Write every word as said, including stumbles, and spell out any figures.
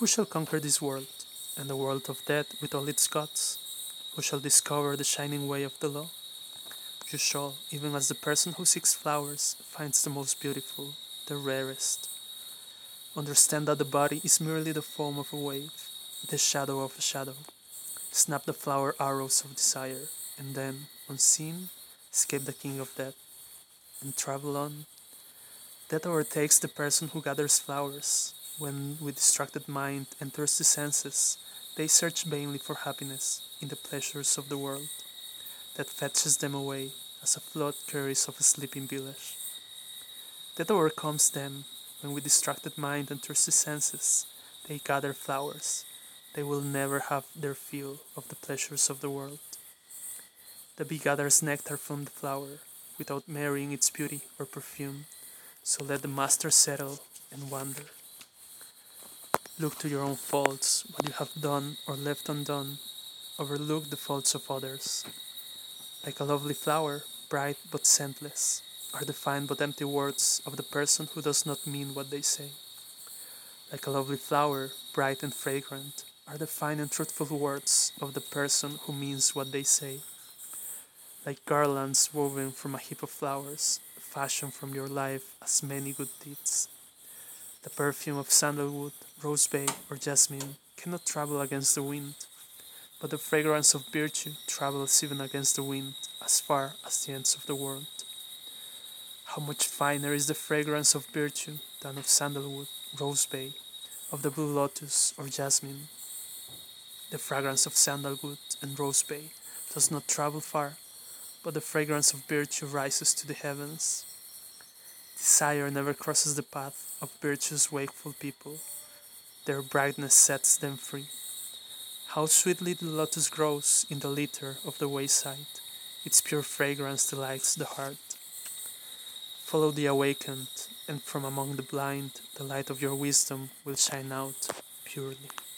Who shall conquer this world, and the world of death with all its gods? Who shall discover the shining way of the law? You shall, even as the person who seeks flowers finds the most beautiful, the rarest. Understand that the body is merely the foam of a wave, the shadow of a shadow. Snap the flower arrows of desire, and then, unseen, escape the king of death, and travel on. Death overtakes the person who gathers flowers. When with distracted mind enters the senses, they search vainly for happiness in the pleasures of the world. That fetches them away, as a flood carries off a sleeping village. Death overcomes them when with distracted mind enters the senses, they gather flowers. They will never have their fill of the pleasures of the world. The bee gathers nectar from the flower, without marrying its beauty or perfume, so let the master settle and wander. Look to your own faults, what you have done or left undone. Overlook the faults of others. Like a lovely flower, bright but scentless, are the fine but empty words of the person who does not mean what they say. Like a lovely flower, bright and fragrant, are the fine and truthful words of the person who means what they say. Like garlands woven from a heap of flowers, fashioned from your life as many good deeds. The perfume of sandalwood, rosebay, or jasmine cannot travel against the wind, but the fragrance of virtue travels even against the wind as far as the ends of the world. How much finer is the fragrance of virtue than of sandalwood, rosebay, of the blue lotus, or jasmine. The fragrance of sandalwood and rosebay does not travel far, but the fragrance of virtue rises to the heavens. Desire never crosses the path of virtuous wakeful people. Their brightness sets them free. How sweetly the lotus grows in the litter of the wayside. Its pure fragrance delights the heart. Follow the awakened, and from among the blind the light of your wisdom will shine out purely.